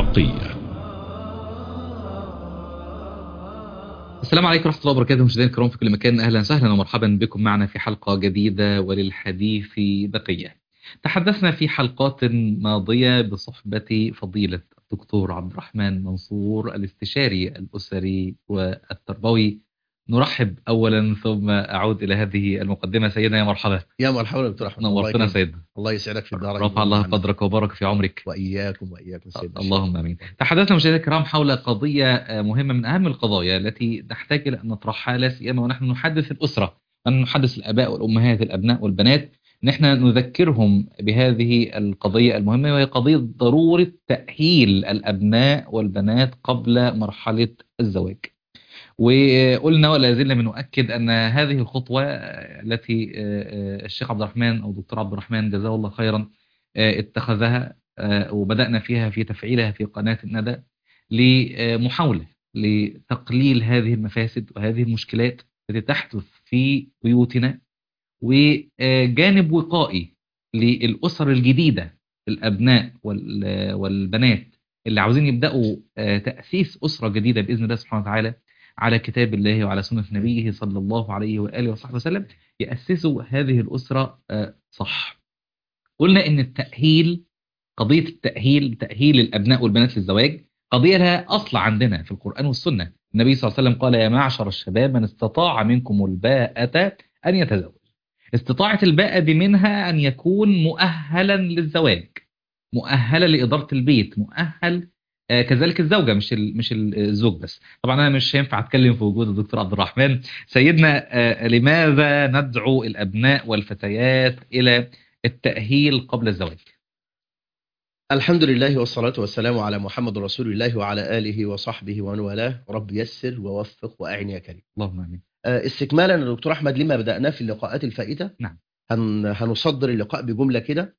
بقية. السلام عليكم ورحمة الله وبركاته، مشاهدينا الكرام في كل مكان، أهلا وسهلا ومرحبا بكم معنا في حلقة جديدة وللحديث بقية. تحدثنا في حلقات ماضية بصحبة فضيلة الدكتور عبد الرحمن منصور، الاستشاري الأسري والتربوي. نرحب أولا ثم أعود إلى هذه المقدمة. سيدنا يا مرحبا. يا مرحبا دكتور احمد، الله نورتنا يكرمك. سيدنا. الله يسعدك في الدارين. رفع الله قدرك وبارك في عمرك. واياكم سيدنا الشيخ. اللهم امين. تحدثنا مشاهدينا الكرام حول قضيه مهمه من اهم القضايا التي نحتاج الى ان نطرحها، لا سيما ونحن نحدث الاسره، ان نحدث الاباء والامهات، الابناء والبنات، ان احنا نذكرهم بهذه القضيه المهمه، وهي قضيه ضروره تاهيل الابناء والبنات قبل مرحله الزواج. وقلنا ولا زلنا بنؤكد ان هذه الخطوه التي الشيخ عبد الرحمن او الدكتور عبد الرحمن جزاه الله خيرا اتخذها، وبدأنا فيها في تفعيلها في قناة الندى لمحاولة لتقليل هذه المفاسد وهذه المشكلات التي تحدث في بيوتنا، وجانب وقائي للأسر الجديدة، الأبناء والبنات اللي عاوزين يبدأوا تأسيس أسرة جديدة بإذن الله سبحانه وتعالى على كتاب الله وعلى سنة نبيه صلى الله عليه وآله وصحبه وسلم، يأسسوا هذه الأسرة صح. قلنا إن قضية تأهيل الأبناء والبنات للزواج قضية لها أصل عندنا في القرآن والسنة. النبي صلى الله عليه وسلم قال: يا معشر الشباب من استطاع منكم الباءة أن يتزوج. استطاعة الباءة منها أن يكون مؤهلا للزواج، مؤهلا لإدارة البيت، مؤهل كذلك الزوجة، مش الزوج بس. طبعا أنا مش هينفع أتكلم في وجود الدكتور عبد الرحمن. سيدنا، لماذا ندعو الأبناء والفتيات إلى التأهيل قبل الزواج؟ الحمد لله والصلاة والسلام على محمد رسول الله وعلى آله وصحبه ومن والاه. رب يسر ووفق وأعن يا كريم. اللهم آمين. استكمالا يا دكتور أحمد لما بدأناه في اللقاءات الفائتة، نعم. هنصدر اللقاء بجملة كده.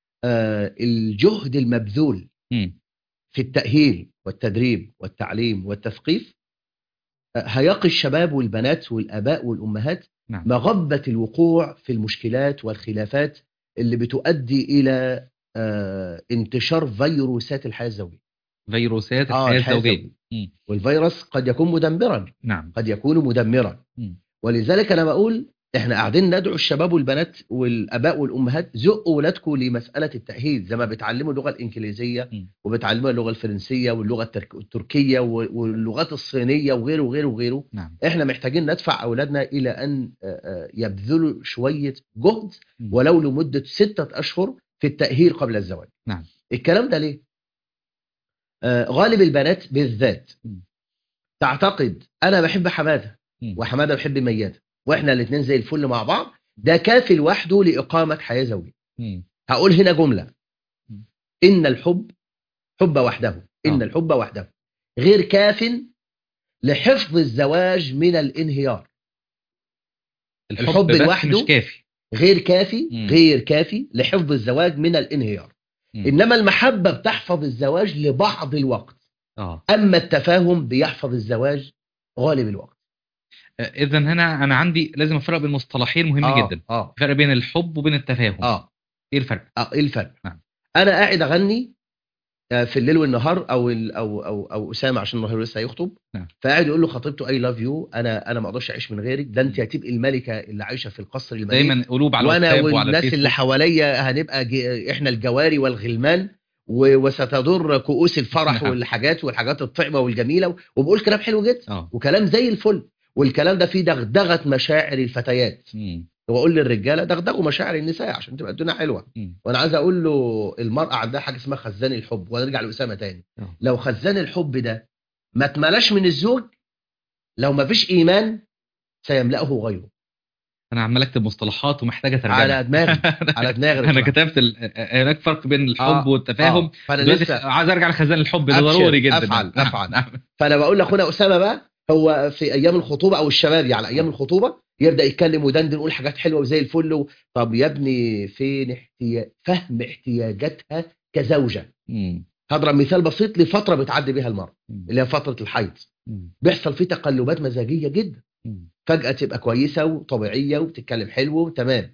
الجهد المبذول في التأهيل والتدريب والتعليم والتثقيف هيقي الشباب والبنات والآباء والأمهات نعم. مغبة الوقوع في المشكلات والخلافات اللي بتؤدي إلى انتشار فيروسات الحياة الزوجية. فيروسات الحياة الزوجية. والفيروس قد يكون مدمرا. نعم. قد يكون مدمرا. ولذلك أنا بقول احنا قاعدين ندعو الشباب والبنات والآباء والأمهات: زقوا ولادكم لمسألة التأهيل، زي ما بتعلموا اللغة الإنجليزية وبتعلموا اللغة الفرنسية واللغة التركية واللغات الصينية وغيره وغيره وغيره. نعم. احنا محتاجين ندفع أولادنا إلى أن يبذلوا شوية جهد ولو لمدة 6 أشهر في التأهيل قبل الزواج. نعم. الكلام ده ليه؟ غالب البنات بالذات تعتقد أنا بحب حمادة وحمادة بحب ميادة واحنا الاثنين زي الفل مع بعض، ده كافي لوحده لإقامة حياة زوجية. هقول هنا جملة: إن الحب وحده، إن الحب وحده غير كاف لحفظ الزواج من الانهيار. الحب لوحده مش كافي، غير كافي لحفظ الزواج من الانهيار. إنما المحبة بتحفظ الزواج لبعض الوقت. أما التفاهم بيحفظ الزواج غالب الوقت. إذا هنا أنا عندي لازم أفرق بين مصطلحين مهمين جدا. فرق بين الحب وبين التفاهم. إيه الفرق؟ إيه الفرق؟ نعم. أنا قاعد أغني في الليل والنهار أو أسامة عشان النهار لسه هيخطب. نعم. فقاعد يقول له خطيبته I love you، أنا ما أقدرش أعيش من غيرك، ده أنت هتبقي الملكة اللي عايشة في القصر المليك، دايما قلوب على وأنا الواتساب وعلى والناس اللي حواليا هنبقى إحنا الجواري والغلمان، وستضر كؤوس الفرح. نعم. والحاجات الطعمة والجميلة، وبقول كلام حلو جدا وكلام زي الفل، والكلام ده فيه دغدغة مشاعر الفتيات. واقول للرجاله دغدغوا مشاعر النساء عشان تبقى الدنيا حلوه. وانا عايز اقول له المراه عندها حاجه اسمها خزان الحب. ونرجع لاسامه تاني. لو خزان الحب ده ما اتملاش من الزوج، لو ما فيش ايمان سيملأه غيره. انا عمال اكتب مصطلحات ومحتاجه ترجمه على دماغي انا كتبت هناك فرق بين الحب والتفاهم. فانا لسه عايز ارجع لخزان الحب ده ضروري جدا. افعل. فانا بقول لاخونا اسامه بقى، هو في ايام الخطوبه او الشباب يعني ايام الخطوبه يبدا يتكلم ودندن يقول حاجات حلوه وزي الفل. طب يا ابني فين فهم احتياجاتها كزوجه؟ هضرب مثال بسيط لفتره بتعدي بيها المراه اللي هي فتره الحيض. بيحصل فيه تقلبات مزاجيه جدا. فجاه تبقى كويسه وطبيعيه وبتتكلم حلو وتمام،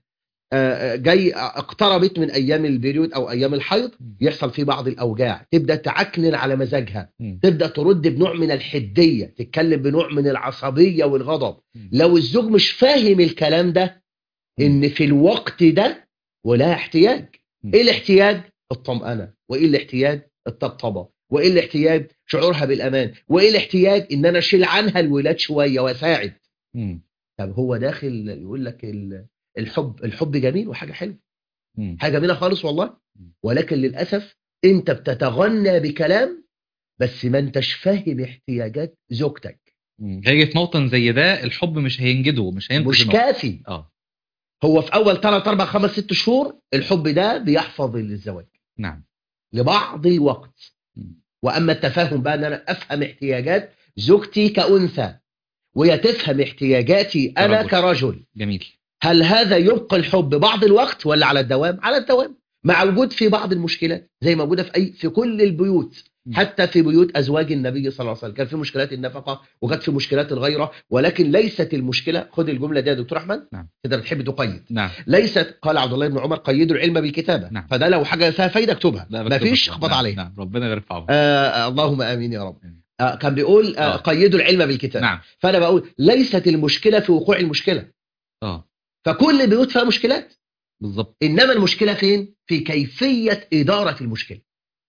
جاي اقتربت من ايام البيريود او ايام الحيض، يحصل فيه بعض الاوجاع، تبدا تعكنن على مزاجها، تبدا ترد بنوع من الحديه، تتكلم بنوع من العصبيه والغضب. لو الزوج مش فاهم الكلام ده، ان في الوقت ده ولا احتياج. ايه الاحتياج؟ الطمأنة. وايه الاحتياج؟ الطبطبة. وايه الاحتياج؟ شعورها بالامان. وايه الاحتياج؟ ان انا اشيل عنها الولاد شويه واساعد. طب هو داخل يقول لك الحب جميل وحاجه حلوه، حاجه جميله خالص والله، ولكن للاسف انت بتتغنى بكلام بس ما انتش فاهم احتياجات زوجتك. هيجي في موطن زي ده الحب مش هينجده، مش هينقذ مش كافي. هو في اول 3 4 5 6 شهور الحب ده بيحفظ الزواج. نعم. لبعض الوقت. واما التفاهم بقى ان انا افهم احتياجات زوجتي كأنثى وهي تفهم احتياجاتي انا كرجل. جميل. هل هذا يبقى الحب بعض الوقت ولا على الدوام؟ على الدوام، مع وجود في بعض المشكلات زي ما موجوده في كل البيوت، حتى في بيوت ازواج النبي صلى الله عليه وسلم كان في مشكلات النفقه وكانت في مشكلات الغيره، ولكن ليست المشكله. خد الجمله دي يا دكتور احمد. نعم. كده بتحب تقيد. نعم. ليست، قال عبد الله بن عمر قيدوا العلم بالكتابه. نعم. فده لو حاجه فيها فايده اكتبها، ما فيش اخبط عليها. نعم. ربنا يرفعه. اللهم امين يا رب. كان بيقول قيدوا العلم بالكتاب. نعم. فانا بقول ليست المشكله في وقوع المشكله. فكل البيوت فيها مشكلات بالظبط، انما المشكله فين؟ في كيفيه اداره المشكله.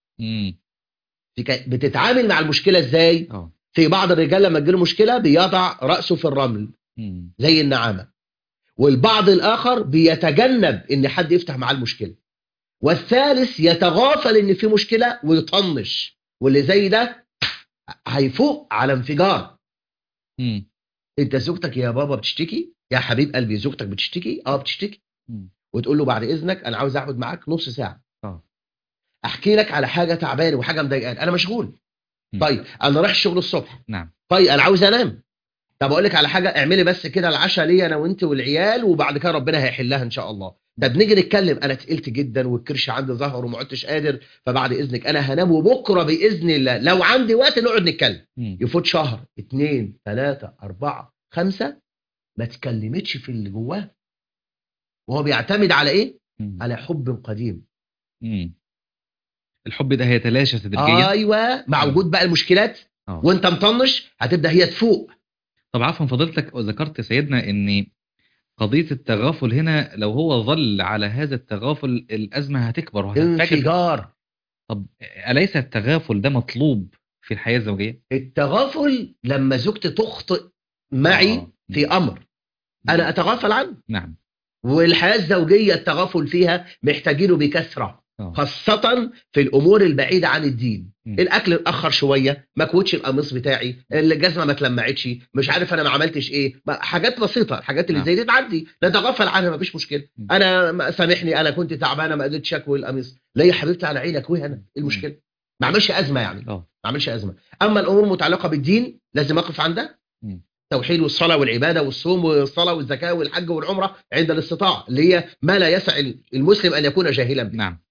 بتتعامل مع المشكله ازاي؟ في بعض الرجال لما تجيله مشكله بيضع راسه في الرمل زي النعامه، والبعض الاخر بيتجنب ان حد يفتح معاه المشكله، والثالث يتغافل ان في مشكله ويطنش، واللي زي ده هيفوق على انفجار. انت زوجتك يا بابا بتشتكي، يا حبيب قلبي زوجتك بتشتكي، بتشتكي، وتقول له بعد اذنك انا عاوز اقعد معاك نص ساعه، احكي لك على حاجه تعبانه وحاجه مضايقاني، انا مشغول. طيب انا رايح الشغل الصبح. نعم. طيب انا عاوز انام. طب اقول لك على حاجه، اعملي بس كده العشاء ليا انا وانت والعيال، وبعد كده ربنا هيحلها ان شاء الله. ده بنيجي نتكلم، انا تقلت جدا والكرش عندي ظهر وما عدتش قادر، فبعد اذنك انا هنام، وبكره باذن الله لو عندي وقت نقعد نتكلم. يفوت شهر 2 3 4 5 ما تكلمتش في اللي جواه، وهو بيعتمد على ايه؟ على حب قديم. الحب ده هيتلاشى تدريجيا. ايوه، مع وجود بقى المشكلات وانت مطنش هتبدا هي تفوق. طب عفوا فضيلتك، وذكرت سيدنا ان قضيه التغافل هنا لو هو ظل على هذا التغافل الازمه هتكبر انفجار. طب اليس التغافل ده مطلوب في الحياه الزوجيه؟ التغافل لما زوجتي تخطئ معي في امر انا اتغافل عنه. نعم. والحياه الزوجيه التغافل فيها محتاجينه بكثره، خاصة في الأمور البعيدة عن الدين. الأكل اتأخر شوية، ما كوتش القميص بتاعي، الجزمة ما اتلمعتش، مش عارف أنا ما عملتش إيه، حاجات بسيطة، الحاجات اللي زي دي تعدي نتغافل عنها، ما فيش مشكلة. أنا سامحني أنا كنت تعبانة ما قدرتش أكوي القميص، لا يا حبيبتي على عينك وهنا إيه المشكلة؟ ما عملش أزمة يعني، ما عملش أزمة. أما الأمور المتعلقة بالدين لازم أقف عندها. التوحيد والصلاة والعبادة والصوم والصلاة والزكاة والحج والعمرة عند الاستطاعة، اللي هي ما لا يسع المسلم أن يكون جاهلا به. نعم.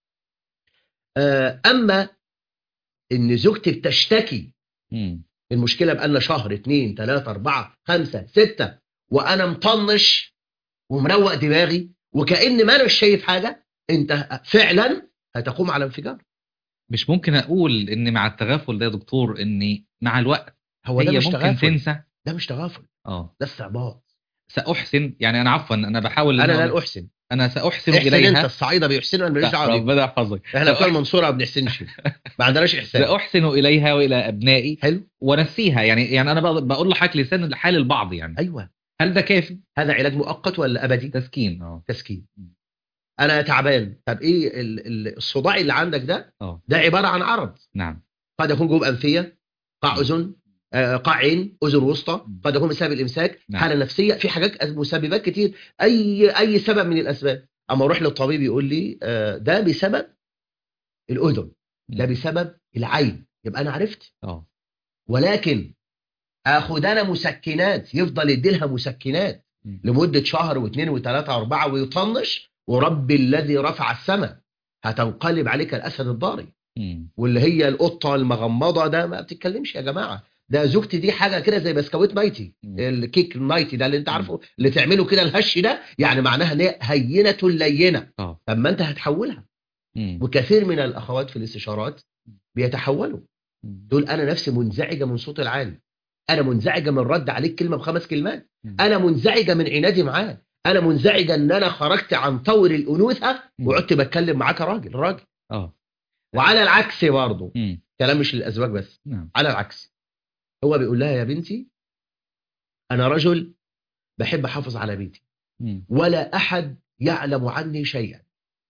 أما إن زوجتي بتشتكي المشكلة بقالنا شهر 2 3 4 5 6 وأنا مطنش ومروق دماغي وكأن ما أنا شايف حاجة، أنت فعلا هتقوم على انفجار. مش ممكن أقول إن مع التغافل ده يا دكتور إن مع الوقت هو ده هي مش ممكن تغافل. تنسى؟ ده مش تغافل، ده استعباط. سأحسن يعني، أنا عفوا أنا بحاول أنا لن أحسن، أنا سأحسن إحسن إليها. أنت الصعيدة بيحسنوا، أنا ماليش دعوة بيك، ربنا يحفظك. إحنا بتوع المنصورة ما بنحسنش، ما عندناش إحسان. سأحسن إليها وإلى أبنائي. حلو. ونسيها يعني أنا بقول لحضرتك لسان حال البعض يعني. أيوة. هل ده كافي؟ هذا علاج مؤقت ولا أبدي؟ تسكين. تسكين. أنا تعبان، طب إيه الصداع اللي عندك ده؟ ده عبارة عن عرض. نعم. قد يكون جوب أنفية، قاع أذن، قاع عين، أذن وسطى، قد يكون بسبب الإمساك. نعم. حالة نفسية، في حاجات مسببات كتير، أي سبب من الأسباب. أما أروح للطبيب يقول لي ده بسبب الأذن، ده بسبب العين، يبقى أنا عرفت. ولكن أخد أنا مسكنات، يفضل يديلها مسكنات لمدة شهر واثنين وثلاثة واربعة ويطنش، ورب الذي رفع السماء هتنقلب عليك الأسد الضاري. واللي هي القطة المغمضة ده ما بتتكلمش يا جماعة. ده زوجتي دي حاجه كده زي بسكويت نايتي، الكيك نايتي ده اللي انت عارفه اللي تعمله كده الهش ده، يعني معناها ان هي هينه لينه. طب ما انت هتحولها. وكثير من الاخوات في الاستشارات بيتحولوا، دول انا نفسي منزعجه من صوت العالي، انا منزعجه من رد عليك كلمه ب5 كلمات، انا منزعجه من عنادي معاه، انا منزعجه ان انا خرجت عن طور الانوثه وقعدت بتكلم معاك راجل. وعلى العكس برضه، كلام مش للازواج بس، على العكس، هو بيقول لها يا بنتي انا رجل بحب احافظ على بيتي ولا احد يعلم عني شيئا.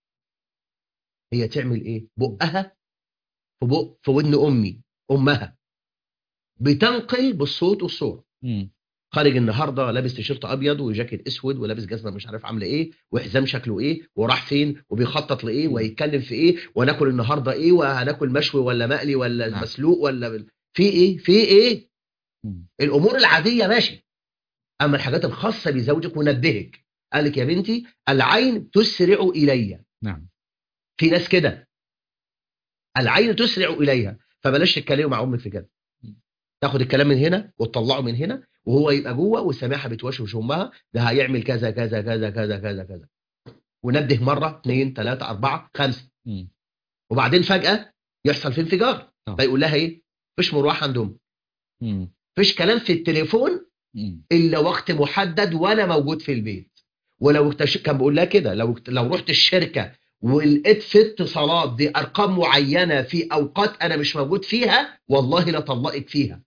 هي تعمل ايه؟ بقها في ودن امها بتنقل بالصوت والصوره. خارج النهارده لابس تيشيرت ابيض وجاكيت اسود ولابس جزمه مش عارف عامله ايه وحزام شكله ايه وراح فين وبيخطط لايه ويتكلم في ايه وناكل النهارده ايه وهناكل مشوي ولا مقلي ولا مسلوق ولا في ايه الامور العاديه ماشي، اما الحاجات الخاصه بزوجك ونبهك، قال لك يا بنتي العين تسرع الي. في ناس كده العين تسرع اليها، فبلاش تتكلموا مع امك في كده، تاخد الكلام من هنا وتطلعه من هنا وهو يبقى جوه وسامعها بتوشوش امها ده هيعمل كذا كذا كذا كذا كذا كذا، ونبه مره 2 3 4 5 وبعدين فجاه يحصل في انفجار. فيقول لها ايه؟ مفيش مروحه عندهم، مفيش كلام في التليفون الا وقت محدد وانا موجود في البيت. ولو كان بيقول لها كده لو رحت الشركه ولقيت في اتصالات بارقام معينه في اوقات انا مش موجود فيها والله لا طلقك فيها.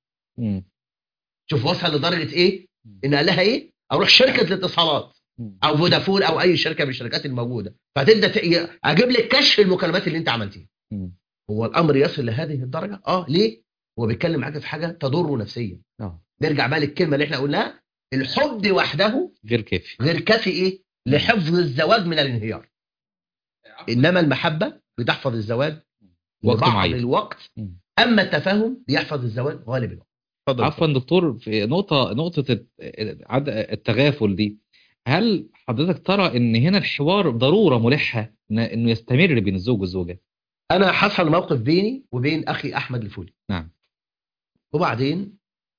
شوف وصل لدرجه ايه؟ ان قال لها ايه؟ اروح شركه الاتصالات او فودافون او اي شركه من الشركات الموجوده فتبدا اجيب لك كشف المكالمات اللي انت عملتيها. هو الامر يصل لهذه الدرجه؟ ليه؟ هو بيتكلم معاك في حاجه تضره نفسيا. نرجع بقى للكلمه اللي احنا قلناها، الحب وحده غير كافي ايه؟ لحفظ الزواج من الانهيار. انما المحبه بتحفظ الزواج لبعض الوقت، اما التفاهم بيحفظ الزواج غالب الوقت. عفوا دكتور، في نقطة التغافل دي، هل حضرتك ترى ان هنا الحوار ضرورة ملحة انه يستمر بين الزوج والزوجة؟ انا حصل موقف بيني وبين اخي احمد الفولي. وبعدين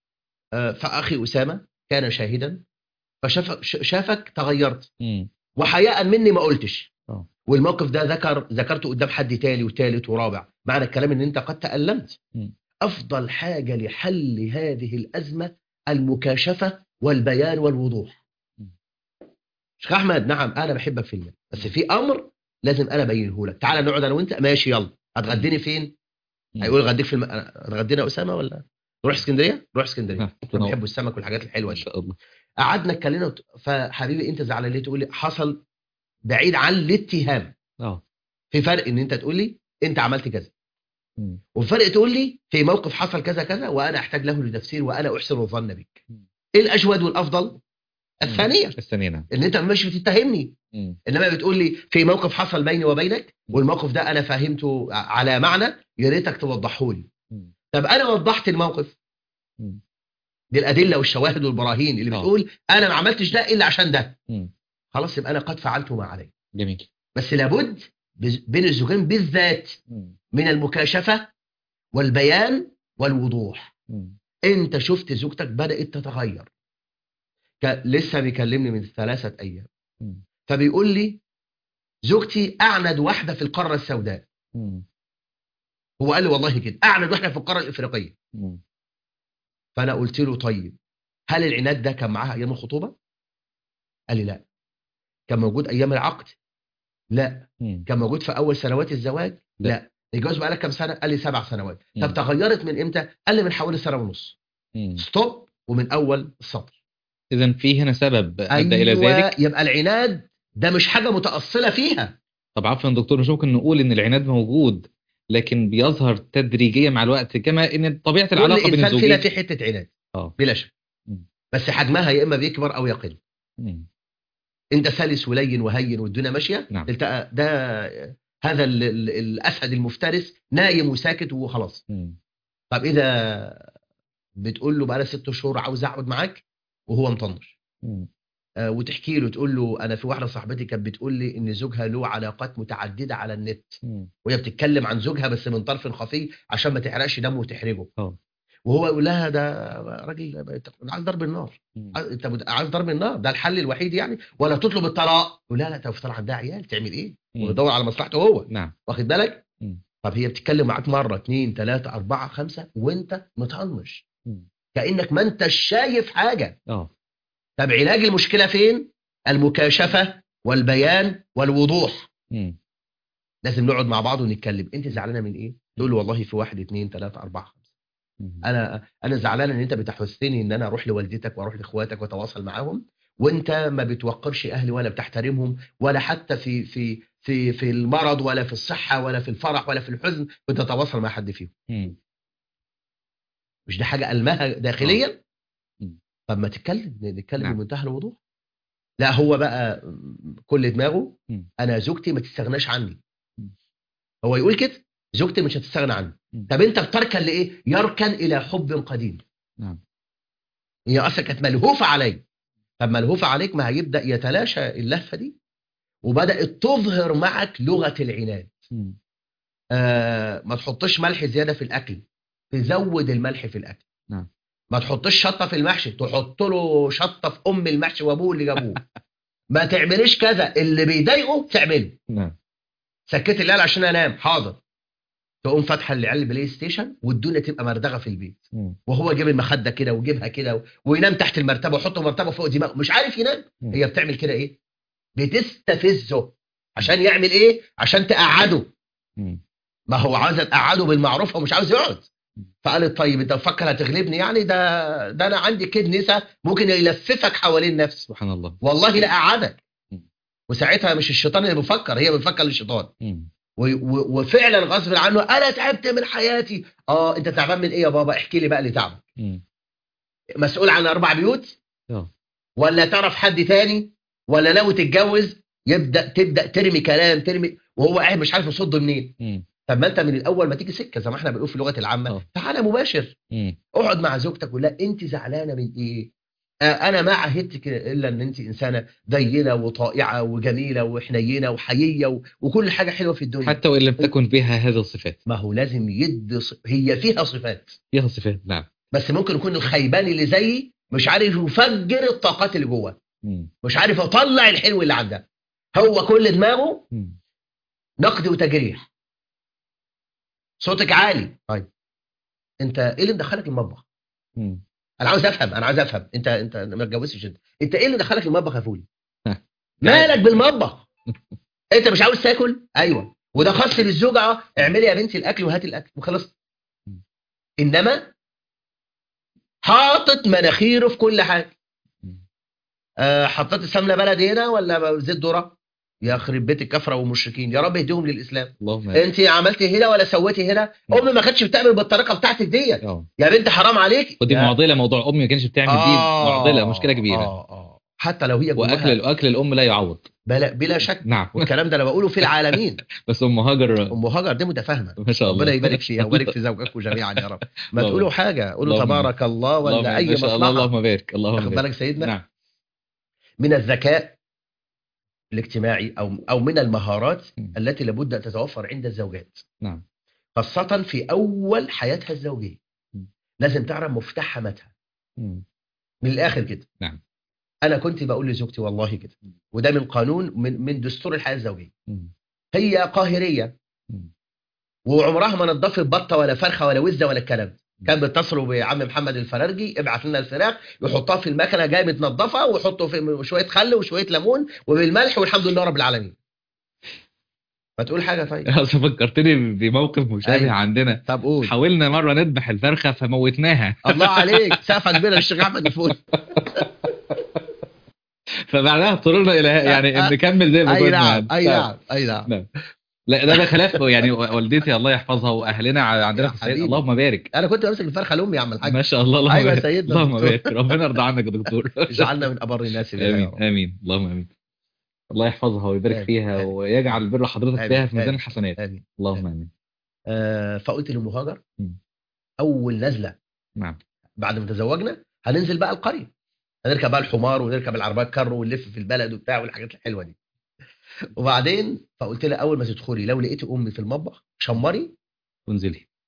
فاخي اسامة كان شاهدا فشافك تغيرت وحياء مني ما قلتش. والموقف ده ذكرته قدام حد تاني وثالث ورابع، معنى الكلام ان انت قد تألمت. افضل حاجة لحل هذه الازمة المكاشفة والبيان والوضوح. شيخ احمد نعم انا بحبك في الله، بس في امر لازم انا ابينه لك، تعال نقعد انا وانت، ماشي يلا هتغديني فين؟ هيقول غديك في غدينا اسامه ولا نروح اسكندريه؟ نروح اسكندريه، بحبوا السمك والحاجات الحلوه دي. قعدنا اتكلمنا فحبيبي انت زعلان ليه؟ تقول لي حصل بعيد عن الاتهام. في فرق ان انت تقول لي انت عملت كذا، وفرق تقول لي في موقف حصل كذا كذا وانا احتاج له لتفسير وانا احسن الظن بك. ايه الاجود والافضل؟ الثانيه ان انت مش بتتهمني، انما بتقول لي في موقف حصل بيني وبينك والموقف ده انا فهمته على معنى يا ريتك توضحه لي. طب انا وضحت الموقف، دي الادله والشواهد والبراهين اللي بتقول انا ما عملتش ده الا عشان ده، خلاص يبقى انا قد فعلت ما علي. جميل. بس لابد بين الزوجين بالذات من المكاشفه والبيان والوضوح. انت شفت زوجتك بدات تتغير، لسه بيكلمني من 3 أيام فبيقول لي زوجتي أعند واحدة في القارة السوداء. هو قال لي والله كده أعند واحدة في القارة الإفريقية. فأنا قلت له طيب هل العناد ده كان معاها أيام الخطوبة؟ قال لي لا. كان موجود أيام العقد؟ لا. كان موجود في أول سنوات الزواج؟ لا. الجواز بقى لك كام سنة؟ قال لي 7 سنوات. طب تغيرت من إمتى؟ قال لي من حوالي 1.5 سنة. ستوب ومن أول السطر. إذن في هنا سبب أدى إلى ذلك. يبقى العناد ده مش حاجة متأصلة فيها. طب عفوا دكتور، مش ممكن نقول إن العناد موجود لكن بيظهر تدريجيا مع الوقت، كما إن طبيعة العلاقة بين الزوجين فينا في حتة عناد بلا شك، بس حجمها يا إما بيكبر أو يقل. أنت سلس ولين وهين والدنيا ماشية. ده هذا الأسد المفترس نايم وساكت وخلاص. طب إذا بتقول له بقى 6 شهور عاوز أقعد معاك وهو مطنش، وتحكي له تقول له انا في واحده صاحبتي كانت بتقول لي ان زوجها له علاقات متعدده على النت، وهي بتتكلم عن زوجها بس من طرف خفي عشان ما تحرقش دمه وتحرجه، وهو يقول لها ده راجل عايز ضرب النار. انت عايز ضرب النار ده الحل الوحيد يعني، ولا تطلب الطلاق؟ يقول لها لا طب طلع عندها عيال تعمل ايه، ويدور على مصلحته هو. نعم. واخد بالك؟ طب هي بتتكلم معاك مره 2 3 4 5 وانت مطنش كانك ما انتش شايف حاجه. طب علاج المشكله فين؟ المكاشفه والبيان والوضوح. لازم نقعد مع بعض ونتكلم. انت زعلانه من ايه؟ تقول والله في 1 2 3 4 5. انا زعلان ان انت بتحثني ان انا اروح لوالدتك واروح لاخواتك واتواصل معاهم، وانت ما بتوقرش اهلي ولا بتحترمهم، ولا حتى في المرض ولا في الصحه ولا في الفرح ولا في الحزن بتتواصل مع حد فيهم. مش دي حاجه المها داخليا؟ طب ما نتكلم بمنتهى الوضوح. لا هو بقى كل دماغه انا زوجتي ما تستغناش عني. هو يقول كده زوجتي مش هتستغنى عني. طب انت بتركن لايه؟ يركن الى حب قديم. هي اصلا كانت ملهوفه علي. طب ملهوفه عليك ما هيبدا يتلاشى اللهفه دي، وبدات تظهر معك لغه العناد. ما تحطش ملح زياده في الاكل، تزود الملح في الاكل. ما تحطش شطه في المحشي، تحط له شطه في المحشي وابوه اللي جابوه. ما تعمليش كذا، اللي بيضايقه تعمله. سكت العيال عشان انام، حاضر. تقوم فاتحه العيال بلاي ستيشن والدنيا تبقى مردغه في البيت. وهو جيب المخده كده وجيبها كده وينام تحت المرتبه ويحط مرتبه فوق دماغه مش عارف ينام. هي بتعمل كده ايه؟ بتستفزه. عشان يعمل ايه؟ عشان تقعده. ما هو عاوز تقعده بالمعروف ومش عاوز يقعد. فقالت طيب انت مفكر هتغلبني يعني؟ ده انا عندي كنسه ممكن يلففك حوالين نفسي. سبحان الله. والله لا اقعدك. وساعتها مش الشيطان اللي بيفكر، هي بتفكر للشيطان. وفعلا غصب عنه انا تعبت من حياتي. انت تعبان من ايه يا بابا؟ احكي لي بقى اللي تعبك. مسؤول عن 4 بيوت؟ ولا تعرف حد تاني؟ ولا ناوي تتجوز؟ تبدا ترمي كلام وهو قاعد مش عارف يصد منين. طب ما انت من الاول ما تيجي سكه زي ما احنا بنقول في اللغه العامه. تعالى مباشر. اقعد مع زوجتك ولا انت زعلانه من ايه؟ انا ما عهدتك الا ان انت انسانه دينه وطائعه وجميله وحنينه وحييه وكل حاجه حلوه في الدنيا، حتى وان لم تكن بها هذه الصفات. ما هو لازم هي فيها صفات. نعم. بس ممكن يكون الخيبان اللي زيي مش عارف يفجر الطاقات اللي جوه، مش عارف يطلع الحلو اللي عندها. هو كل دماغه نقد وتجريح. صوتك عالي. طيب انت ايه اللي مدخلك المطبخ؟ انا عاوز افهم. انت ما اتجوزتش. انت ايه اللي دخلك المطبخ يا فولي؟ مالك بالمطبخ؟ انت مش عاوز تاكل؟ ايوه. وده خاص للزوجه. اعملي يا بنتي الاكل وهاتي الاكل وخلاص. انما حاطط مناخيره في كل حاجه. حطيت السمنه بلدي هنا ولا زيت ذره؟ يخرب بيت الكفره والمشركين، يا رب يهديهم للاسلام. انت عملتي هنا ولا سويتي هنا؟ امي ما كانتش بتعمل بالطريقه بتاعتك ديت. يا بنت حرام عليك. ودي معضله، موضوع امي ما كانتش بتعمل دي معضله، مشكله كبيره. حتى لو هي جواها واكل الام لا يعوض. بلا شك. نعم. والكلام ده انا بقوله في العالمين. بس ام هاجر دي متفاهمه ما شاء الله. ربنا يبارك فيها ويبارك في زوجكم جميعا يا رب. ما تقولوا حاجه، قولوا تبارك الله ولا اي مصلحه. اللهم بارك. واخد بالك سيدنا؟ نعم. من الذكاء الاجتماعي او من المهارات التي لابد ان تتوفر عند الزوجات. نعم. خاصه في اول حياتها الزوجيه. لازم تعرف مفتاح حماتها. من الاخر كده. نعم. انا كنت بقول لزوجتي والله كده، وده من قانون من دستور الحياه الزوجيه. هي قاهريه وعمرها ما نضفت بطه ولا فرخه ولا وزه ولا الكلام. كان بيتصلوا بعم محمد الفرارجي ابعت لنا الفراخ، يحطها في المكنه جايه متنضفه ويحطوا في شويه خل وشويه ليمون وبالملح والحمد لله رب العالمين. ما تقول حاجه طيب. فكرتني بموقف مشابه عندنا. طب قول. حاولنا مره نذبح الفرخه فموتناها. الله عليك، سقفه كبيره للشيخ احمد الفول. فبعدها اضطررنا الى يعني نكمل زي ما كنا. اي نعم. لا ده خلاف يعني. والدتي الله يحفظها واهلنا عندنا في الصعيد اللهم بارك. انا كنت بمسك الفرخه لامي يا عم الحاج. ما شاء الله. ايوه يا سيدنا. اللهم بارك. ربنا يرضى عنك يا دكتور. اجعلنا من ابر الناس. امين اللهم امين. الله يحفظها ويبارك فيها ويجعل بر حضرتك فيها في ميزان الحسنات. اللهم امين. فقلت لام هاجر اول نزله. نعم. بعد ما تزوجنا هننزل بقى القريه، هنركب بقى الحمار ونركب العربيات كارو ونلف في البلد وبتاع والحاجات الحلوه دي. وبعدين فقلت لها اول ما تدخلي لو لقيتي امي في المطبخ شمري وانزلي.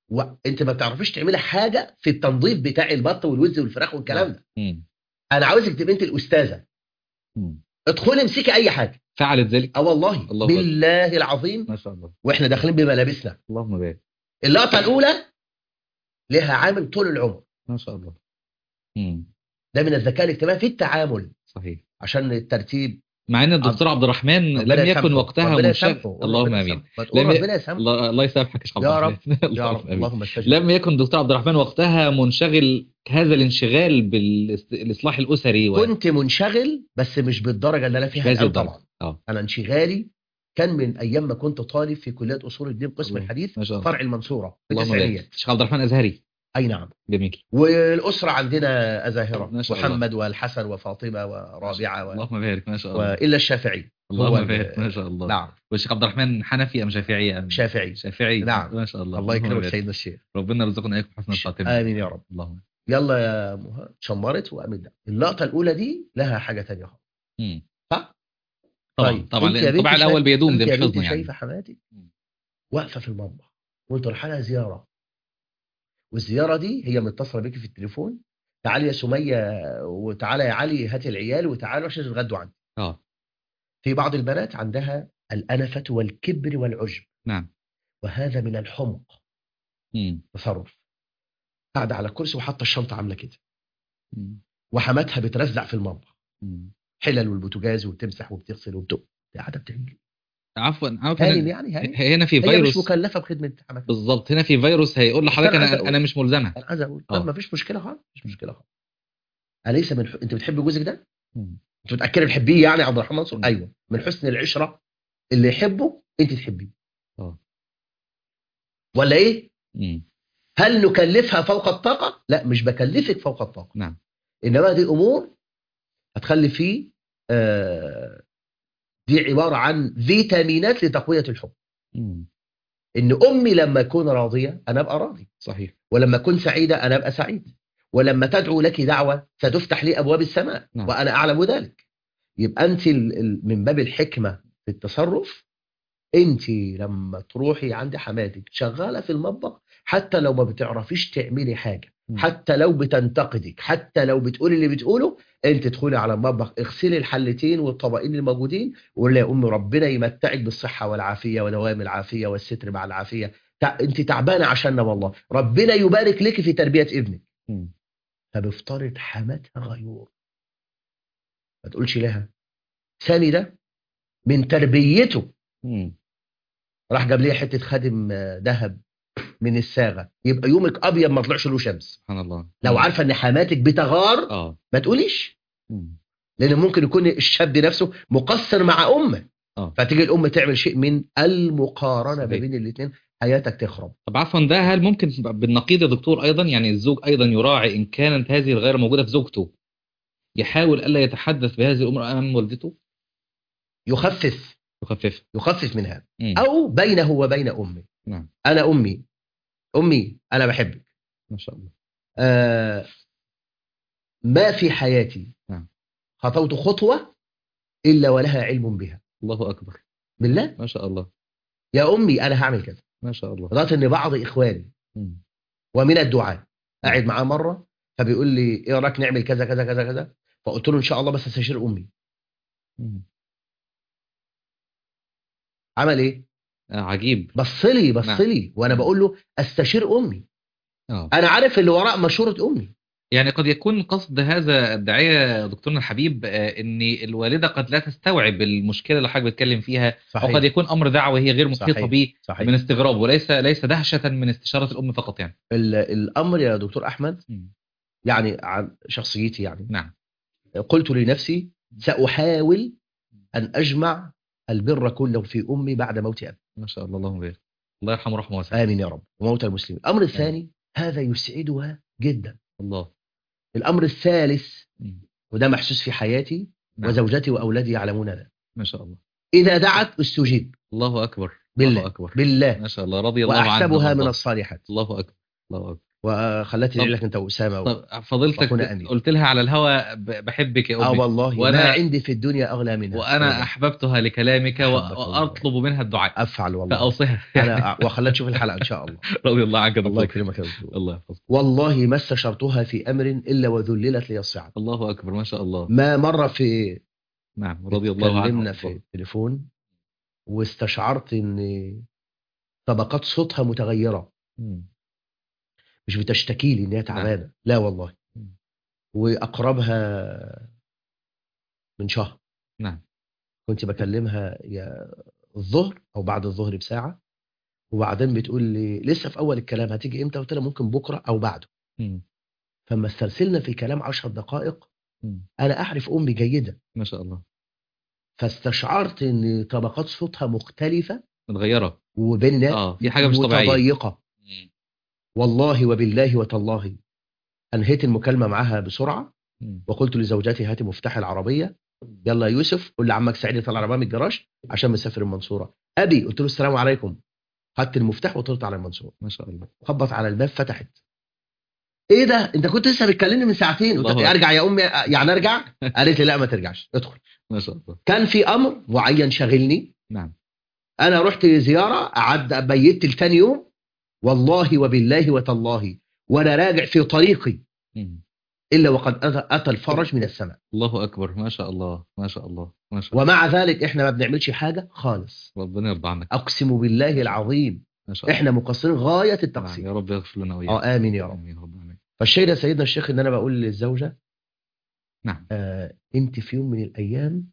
وانت ما بتعرفيش تعملي حاجه في التنظيف بتاع البط والوز والفراخ والكلام ده. انا عاوزك تبقى انت الاستاذه. ادخلي امسكي اي حاجه. فعلت ذلك. والله الله بالله العظيم ما شاء الله. واحنا داخلين بملابسنا. اللهم بارك. اللقطه الاولى لها عامل طول العمر. ما شاء الله. ده من الذكاء الاجتماعي في التعامل. صحيح. عشان الترتيب. مع ان الدكتور عبد الرحمن لم يكن وقتها منشغل. اللهم امين. ربنا يسامحه. الله يسامحك يا شيخ عبد الرحمن. يا رب اللهم استجب. لم يكن الدكتور عبد الرحمن وقتها منشغل هذا الانشغال بالاصلاح الاسري كنت منشغل بس مش بالدرجه اللي انا فيها الان طبعا. انا انشغالي كان من ايام ما كنت طالب في كليه اصول الدين قسم الحديث فرع المنصوره في التسعينيات. الشيخ عبد الرحمن ازهري. اي نعم. جميل. والاسره عندنا ازاهره، محمد والحسن وفاطمه ورابعه اللهم بارك. ما شاء الله. والا الشافعي. اللهم بارك. ما شاء الله. نعم. والشيخ عبد الرحمن حنفي ام شافعي ام شافعي. نعم. ما شاء الله. الله يكرمك سيدنا الشيخ. ربنا يرزقنا اياكم حسن الخاتمه. امين يا رب. اللهم. يلا يا مهند شمرت وقامت. اللقطه الاولى دي لها حاجه ثانيه خالص. صح. طبعا الطبع الاول بيدوم ده حزن يعني. شايفه حماتي واقفه في المطبخ وانت رايحه لها زياره، والزياره دي هي متصله بيكي في التليفون، تعالي يا سميه وتعالى يا علي هات العيال وتعالوا عشان تتغدوا عندي. في بعض البنات عندها الأنفة والكبر والعجب. نعم. وهذا من الحمق. تصرف. قاعده على الكرسي وحاطه الشنطه عامله كده. وحماتها بترزع في المطبخ. حلل والبوتاجاز وبتمسح وبتغسل وبتقوم. قاعده بتعمل. عفوا هانم يعني هانم. هنا في فيروس. هي مش مكلفه بخدمه حماتها. بالظبط. هنا في فيروس هيقول لحضرتك انا مش ملزمه. انا عايز اقول ما فيش مشكله خالص. مش مشكله خالص. اليس من انت بتحب جوزك ده؟ انت متاكد بتحبيه يعني عبد الرحمن منصور؟ ايوه. من حسن العشره اللي يحبه انت تحبيه. ولا ايه؟ هل نكلفها فوق الطاقه؟ لا مش بكلفك فوق الطاقه. نعم. انما دي امور هتخلي فيه دي عباره عن فيتامينات لتقويه الحب. ان امي لما اكون راضيه انا ابقى راضي. صحيح. ولما اكون سعيده انا ابقى سعيد. ولما تدعو لك دعوه ستفتح لي ابواب السماء. نعم. وانا اعلم ذلك. يبقى انت من باب الحكمه في التصرف، انت لما تروحي عند حماتك شغاله في المطبخ حتى لو ما بتعرفيش تعملي حاجه، حتى لو بتنتقدك، حتى لو بتقولي اللي بتقوله، انت تدخلي على المطبخ اغسلي الحلتين والطبقين الموجودين وقولي يا امي ربنا يمتعك بالصحه والعافيه ودوام العافيه والستر مع العافيه. انت تعبانه عشاننا والله، ربنا يبارك لك في تربيه ابنك. فبفترض حماتها غيور، ما تقولش لها. ثاني ده من تربيته راح جاب لي حته خادم ذهب من الساغه، يبقى يومك ابيض ما طلعش له شمس. سبحان الله. لو عارفه ان حماتك بتغار ما تقوليش. لان ممكن يكون الشاب نفسه مقصر مع امه. فتيجي الام تعمل شيء من المقارنه ما بين الاثنين، حياتك تخرب. طب عفوا ده هل ممكن بالنقيض يا دكتور ايضا؟ يعني الزوج ايضا يراعي ان كانت هذه الغيره موجوده في زوجته، يحاول الا يتحدث بهذه الامور امام والدته؟ يخفف منها. او بينه وبين امه. نعم. انا امي انا بحبك ما شاء الله. ما في حياتي خطوت خطوه الا ولها علم بها. الله اكبر. بالله ما شاء الله. يا امي انا هعمل كذا. ما شاء الله. لغايه ان بعض اخواني ومن الدعاء قاعد معاه مره فبيقول لي ايه رايك نعمل كذا كذا كذا كذا، فقلت له ان شاء الله بس استشير امي. عمل ايه؟ عجيب. بصلي وانا بقول له استشير امي. انا عارف اللي وراء مشوره امي. يعني قد يكون قصد هذا الداعية دكتورنا الحبيب ان الوالدة قد لا تستوعب المشكلة اللي حضرتك بتتكلم فيها. صحيح. وقد يكون امر دعوة هي غير محيطة به من استغراب، وليس دهشة من استشارة الام فقط. يعني الامر يا دكتور احمد يعني عن شخصيتي يعني. نعم. قلت لنفسي سأحاول ان اجمع البر كله في امي بعد موت ابي. ما شاء الله. اللهم بارك. الله يرحمه رحمه واسعة. امين يا رب. وموت المسلمين. الامر الثاني هذا يسعدها جدا. الله. الأمر الثالث وده محسوس في حياتي. نعم. وزوجتي وأولادي يعلمون ذلك. ما شاء الله. إذا دعت استجيب. الله أكبر. بالله. الله أكبر. بالله. ما شاء الله. رضي الله عنها وأحسبها من الصالحات. الله أكبر. الله أكبر. وخلت تدعي لك انت واسامه. طب فضيلتك قلت لها على الهوا بحبك يا امي. والله ما عندي في الدنيا اغلى منها، وانا احببتها لكلامك واطلب منها الدعاء. افعل والله، فاوصيها انا وخلت تشوف الحلقه ان شاء الله. رضي الله عنك. الله يكرمك يا دكتور. الله يحفظك. والله ما استشرتها في امر الا وذللت لي الصعب. الله اكبر، ما شاء الله. ما مره في نعم رضي الله عنه تكلمنا في التليفون واستشعرت ان طبقات صوتها متغيره، مش بتشتكي لي ان هي تعبانه، لا والله. واقربها من شهر. نعم. كنت بكلمها يا الظهر او بعد الظهر بساعه، وبعدين بتقول لي لسه في اول الكلام هتيجي امتى؟ قلت لها ممكن بكره او بعده. فما استرسلنا في الكلام 10 دقائق انا اعرف امي جيدا ما شاء الله، فاستشعرت ان طبقات صوتها مختلفه متغيره وبيننا في حاجه مش طبيعيه متضايقه. والله وبالله وتالله انهيت المكالمه معاها بسرعه وقلت لزوجتي هاتي مفتاح العربيه، يلا يا يوسف قول لعمك سعيد يطلع العربيه من الجراج عشان مسافر المنصوره. ابي قلت له السلام عليكم، خدت المفتاح وطلعت على المنصوره. ما شاء الله. خبط على الباب، فتحت. ايه ده انت كنت لسه بتكلمني من ساعتين؟ قلت ارجع يا امي يعني ارجع؟ قالت لي لا ما ترجعش، ادخل. ما شاء الله. كان في امر معين شاغلني. نعم. انا رحت زياره، قعدت بيت لتاني يوم، والله وبالله وتالله وانا راجع في طريقي الا وقد اتى الفرج من السماء. الله اكبر، ما شاء الله ما شاء الله ما شاء الله. ومع ذلك احنا ما بنعملش حاجه خالص. ربنا يرضى عنك. اقسم بالله العظيم ما شاء الله. احنا مقصرين غايه التقصير. يا رب يغفر لنا وإياك. امين يا رب. فالشيء ده سيدنا الشيخ ان انا بقول للزوجه نعم انت في يوم من الايام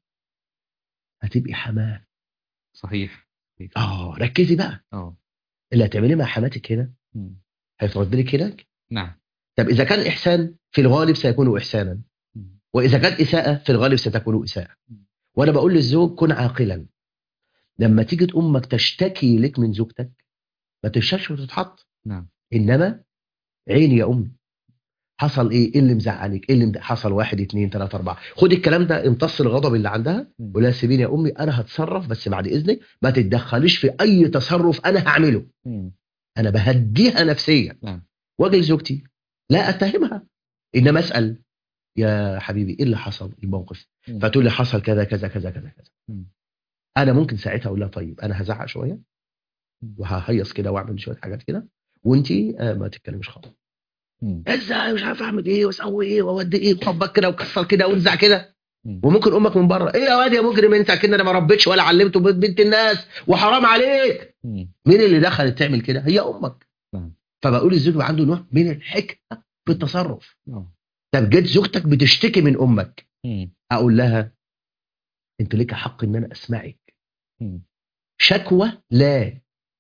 هتبقي حماه. صحيح. ركزي بقى. اللي هتعمليه مع حماتك هنا هيترد لك هناك. نعم. طب اذا كان احسان في الغالب سيكون احسانا، واذا كانت اساءه في الغالب ستكون اساءه. وانا بقول للزوج كن عاقلا، لما تيجي امك تشتكي لك من زوجتك ما تشتكيش وتتحط. نعم. انما عيني يا امي حصل ايه اللي مزعلك، ايه اللي حصل 1 2 3 4. خد الكلام ده، امتص الغضب اللي عندها ولا سيبيني يا امي انا هتصرف، بس بعد اذنك ما تتدخليش في اي تصرف انا هعمله. انا بهديها نفسيا. واجي لزوجتي لا اتهمها، انما اسال يا حبيبي ايه اللي حصل الموقف؟ فتقول لي حصل كذا كذا كذا كذا كذا. انا ممكن ساعتها اقول لها طيب انا هزعق شويه وههيص كده واعمل شويه حاجات كده وانتي ما تتكلمش خالص. ازاي مش عارف اعمل ايه واسوي ايه واودي ايه وخبط كده وكسر كده وانزع كده. وممكن امك من بره ايه يا واد يا مجرم انت كده، انا ما ربيتش ولا علمته بنت الناس وحرام عليك. مين اللي دخلت تعمل كده؟ هي امك. فبقول الزوج عنده نوع من الحكمه في التصرف. طب جت زوجتك بتشتكي من امك، اقول لها انت ليك حق ان انا اسمعك. شكوى لا،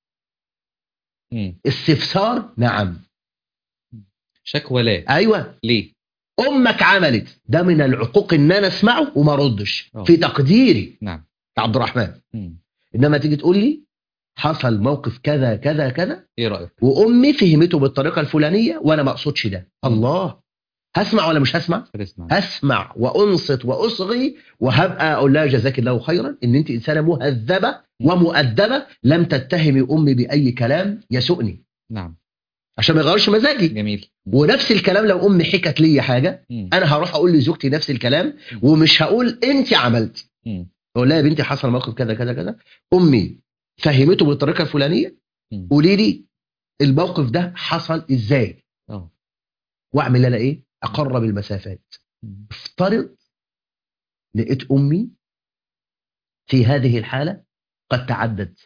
استفسار نعم. شكوى لا. ايوه. ليه؟ امك عملت ده من العقوق ان انا اسمعه وما اردش في تقديري. نعم عبد الرحمن. انما تيجي تقول لي حصل موقف كذا كذا كذا، ايه رايك؟ وامي فهمته بالطريقه الفلانيه وانا ما اقصدش ده. الله، هسمع ولا مش هسمع؟ هسمع وانصت واصغي وهبقى اقول لها جزاك الله خيرا ان انت انسانه مهذبه ومؤدبه لم تتهمي امي باي كلام يسؤني. نعم. عشان ما يغيرش مزاجي. جميل. ونفس الكلام لو امي حكت لي حاجه انا هروح اقول لزوجتي نفس الكلام ومش هقول انت عملت. اقول لها يا بنتي حصل موقف كذا كذا كذا، امي فهمته بالطريقه الفلانيه، قولي لي الموقف ده حصل ازاي. واعمل انا ايه؟ اقرب المسافات. افترض لقيت امي في هذه الحاله قد تعدت،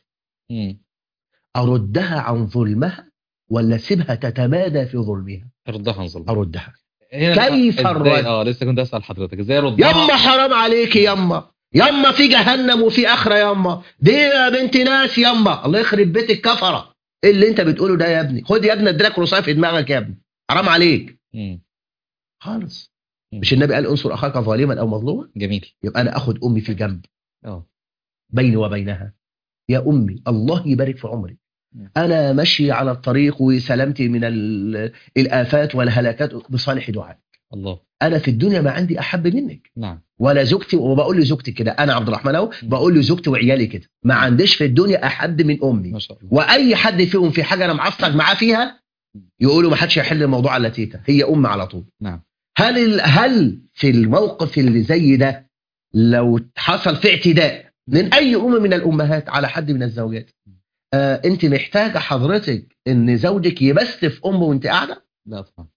اردها عن ظلمها ولا سيبها تتمادى في ظلمها؟ اردها عن ظلمها. اردها. كيف الرد؟ لسه كنت اسال حضرتك ازاي اردها. يما حرام عليكي يما، يما في جهنم وفي اخره يما، دي يا بنت ناس يما، الله يخرب بيت الكفره. ايه اللي انت بتقوله ده يا ابني؟ خد يا ابني ادرك رصاص في دماغك يا ابني، حرام عليك. خالص. مش النبي قال انصر اخاك ظالما او مظلوما؟ جميل. يبقى انا اخد امي في جنب بيني وبينها، يا امي الله يبارك في عمرك، انا ماشي على الطريق وسلامتي من الافات والهلاكات بصالح دعائك. الله. انا في الدنيا ما عندي احب منك. نعم. ولا زوجتي، وبقول لزوجتي كده، انا عبد الرحمن اهو بقول لزوجتي وعيالي كده، ما عنديش في الدنيا احب من امي. ما شاء الله. واي حد فيهم في حاجه انا معصب معاه فيها يقولوا ما حدش يحل الموضوع على تيتا، هي على طول. نعم. هل في الموقف اللي زي ده لو حصل في اعتداء من اي من الامهات على حد من الزوجات، انت محتاجه حضرتك ان زوجك يبست في امه وانت قاعده؟ لا طبعا.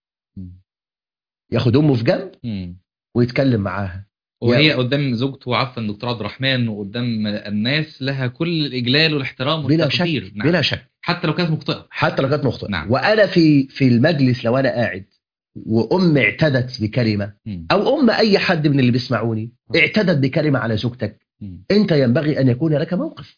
ياخد امه في جنب ويتكلم معاها، وهي قدام زوجته عفوا دكتور عبد الرحمن وقدام الناس لها كل الاجلال والاحترام والتقدير. بلا شك. نعم. بلا شك، حتى لو كانت مخطئه. نعم. وانا في المجلس لو انا قاعد وام اعتدت بكلمه او اي حد من اللي بيسمعوني اعتدت بكلمه على زوجتك، انت ينبغي ان يكون لك موقف،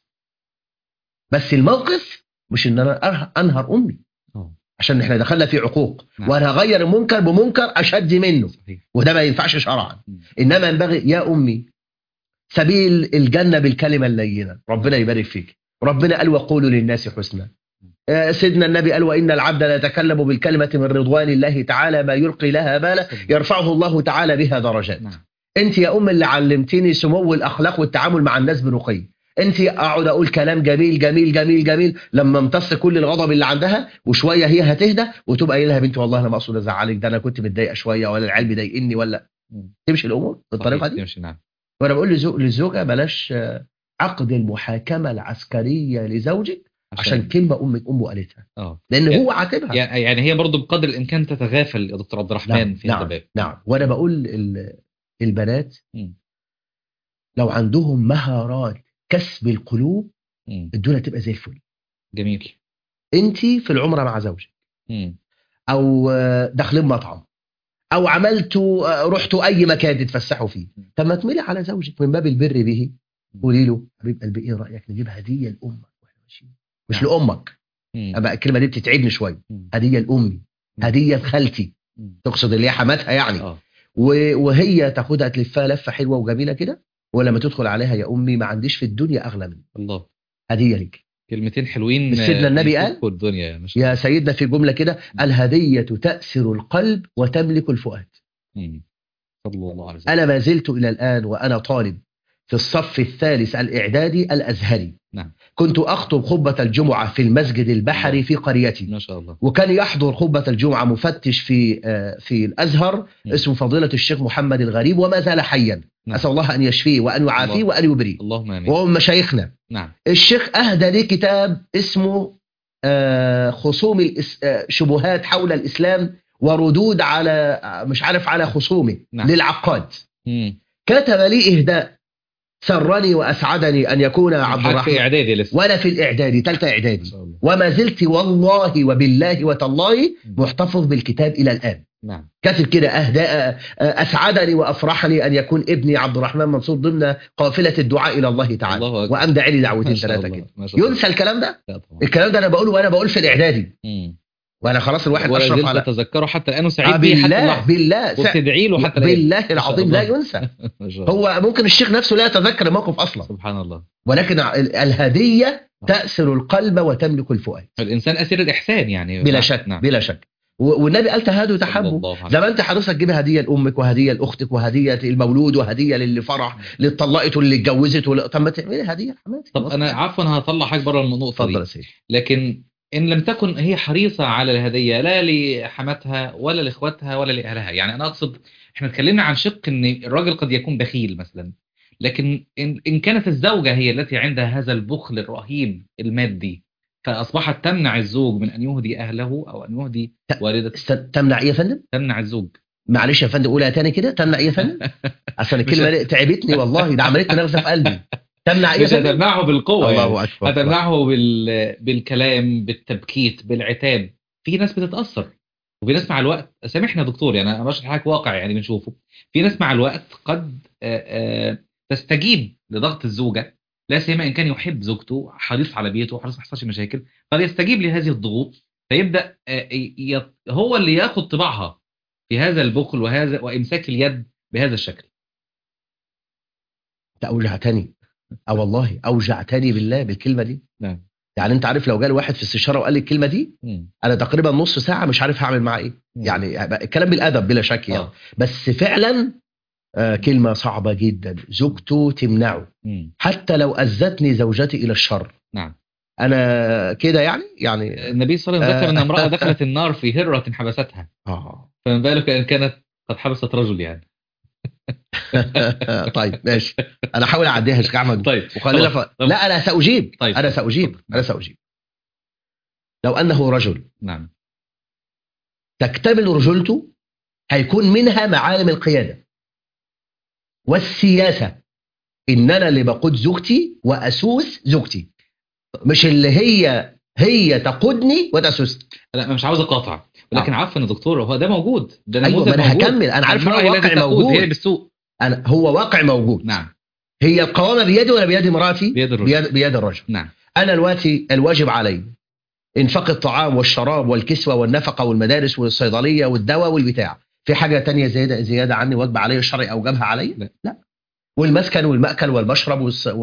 بس الموقف مش ان انا انهر امي عشان احنا دخلنا في عقوق. نعم. وانا هغير المنكر بمنكر اشد منه. صحيح. وده ما ينفعش شرعا. انما ينبغي يا امي سبيل الجنه بالكلمه اللينه، ربنا يبارك فيك. ربنا قال وقولوا للناس حسنا. سيدنا النبي قال وان العبد لا يتكلم بالكلمه من رضوان الله تعالى ما يلقي لها بالا يرفعه الله تعالى بها درجات. نعم. انت يا ام اللي علمتيني سمو الاخلاق والتعامل مع الناس برقي. انت اقعد اقول كلام جميل جميل جميل جميل لما امتص كل الغضب اللي عندها، وشويه هي هتهدى وتبقى قايله لها بنتي والله انا ما اقصد ازعلك، ده انا كنت متضايقه شويه ولا العيال بيضايقني ولا تمشي الامور بالطريقه دي. نعم. وانا بقول للزوجه بلاش عقد المحاكمه العسكريه لزوجك عشان كلمه امه قالتها. لان هو عاتبها. يعني هي برضو بقدر الامكان تتغافل يا دكتور عبد الرحمن. نعم. في هذا الباب. نعم. وانا بقول البنات لو عندهم مهارات كسب القلوب الدنيا تبقى زي الفل. جميل. انت في العمره مع زوجك او داخلين مطعم او عملتوا رحتوا اي مكان تتفسحوا فيه، طب ما تميلي على زوجك من باب البر به، قولي له حبيب قلبي ايه رايك نجيب هديه لامك واحنا ماشيين، مش لامك. أبقى الكلمه دي بتتعبني شويه. هديه لامي، هديه لخالتي، تقصد اللي هي حماتها يعني. وهي تاخدها تلفها لفه حلوه وجميله كده، ولما تدخل عليها يا امي ما عنديش في الدنيا اغلى منك. الله. هديه لك. كلمتين حلوين. سيدنا النبي قال الدنيا يا سيدنا في جمله كده، الهديه تأسر القلب وتملك الفؤاد. صلى الله عليه وسلم. انا ما زلت الى الان وانا طالب في الصف الثالث الاعدادي الازهري. نعم. كنت اخطب خطبه الجمعه في المسجد البحري في قريتي. ما شاء الله. وكان يحضر خطبه الجمعه مفتش في الازهر اسمه فضيله الشيخ محمد الغريب وما زال حيا. اسال الله ان يشفيه وان يعافيه وان يبريه. اللهم امين. وهو مشايخنا. نعم. الشيخ اهدى لي كتاب اسمه خصوم شبهات حول الاسلام وردود على مش عارف على خصومه. نعم. للعقاد. كتب لي اهداء سرني واسعدني ان يكون عبد الرحمن في اعدادي لسه، وانا في الاعدادي ثالثه اعدادي، وما زلت والله وبالله وتالله محتفظ بالكتاب الى الان. نعم. كاتب كده اهداء اسعدني وافرحني ان يكون ابني عبد الرحمن منصور ضمن قافله الدعاء الى الله تعالى، وقام داعي لي دعوتين ثلاثه كده. ينسى الكلام ده؟ الكلام ده انا بقوله وانا بقول في الاعدادي. وانا خلاص الواحد اشرف على تتذكره حتى الان وسعيد بيه حتى اللحظه. بالله وبتدعي له حتى بالله العظيم لا ينسى. هو ممكن الشيخ نفسه لا يتذكر الموقف اصلا. سبحان الله. ولكن الهديه تأسر القلب وتملك الفؤاد. الانسان اسير الاحسان يعني. بلا شك. نعم. بلا شك. والنبي قال تهادوا تحبوا. زي ما انت حضرتك تجيب هديه لامك وهديه لاختك وهديه المولود وهديه للي فرح للي اتطلقت واللي اتجوزت طب ما تعملي هديه لحماتك. طب انا عفوا هطلع حاجه بره النقطه دي. لكن إن لم تكن هي حريصة على الهدية لا لحماتها ولا لإخواتها ولا لأهلها، يعني أنا أقصد إحنا اتكلمنا عن شق إن الراجل قد يكون بخيل مثلا، لكن إن كانت الزوجة هي التي عندها هذا البخل الرهيب المادي فأصبحت تمنع الزوج من أن يهدي أهله أو أن يهدي والدته. تمنع إيه يا فندم؟ تمنع الزوج. معلش يا فندم قولها تاني كده، تمنع إيه يا فندم؟ أصلا الكلمة تعبتني والله، ده عملت نغزة في قلبي. تمنع إيه؟ مش هتمنعه بالقوة، الله أكبر. هتمنعه بالكلام، بالتبكيت، بالعتاب. في ناس بتتأثر وفي ناس مع الوقت، سامحنا دكتور يعني أنا بشرح حاجة واقع يعني بنشوفه، في ناس مع الوقت قد تستجيب لضغط الزوجة، لا سيما إن كان يحب زوجته، حريص على بيته، حريص ما يحصلش مشاكل، قد يستجيب لهذه الضغوط فيبدأ هو اللي ياخد طباعها في هذا البخل وإمساك اليد بهذا الشكل. أوجعتني والله أوجعتني بالله بالكلمة دي. نعم. يعني انت عارف لو جالي واحد في استشاره وقال لي الكلمه دي انا تقريبا نص ساعه مش عارف هعمل معاه ايه. يعني الكلام بالادب بلا شك يعني. بس فعلا كلمه صعبه جدا. زوجته تمنعه حتى لو اذتني زوجتي الى الشر. نعم. انا كده يعني النبي صلى الله عليه وسلم ذكر ان امرأة دخلت النار في هرة حبستها، فما بالك ان كانت قد حبست رجل يعني. طيب ماشي، انا احاول اعديها يا شيخ احمد. طيب وخلينا لا انا ساجيب. طيب. انا ساجيب. لو انه رجل نعم تكتمل رجولته هيكون منها معالم القيادة والسياسة، ان انا اللي بقود زوجتي واسوس زوجتي، مش اللي هي تقودني وتسوسني. انا مش عاوز اقاطع، ولكن عفوا يا دكتور، هو ده موجود، ده ايوه نموذج انا موجود. هكمل، انا عارف ان هو واقع موجود. هي بالسوق. هو واقع موجود. نعم. هي القوامة بيدي ولا بيد مراتي؟ بيد الرجل. بيد الرجل. نعم. انا دلوقتي الواجب علي انفاق الطعام والشراب والكسوة والنفقة والمدارس والصيدلية والدواء والبتاع. في حاجة تانية زيادة عني واجب علي الشرعي أوجبها علي؟ لا. والمسكن والمأكل والمشرب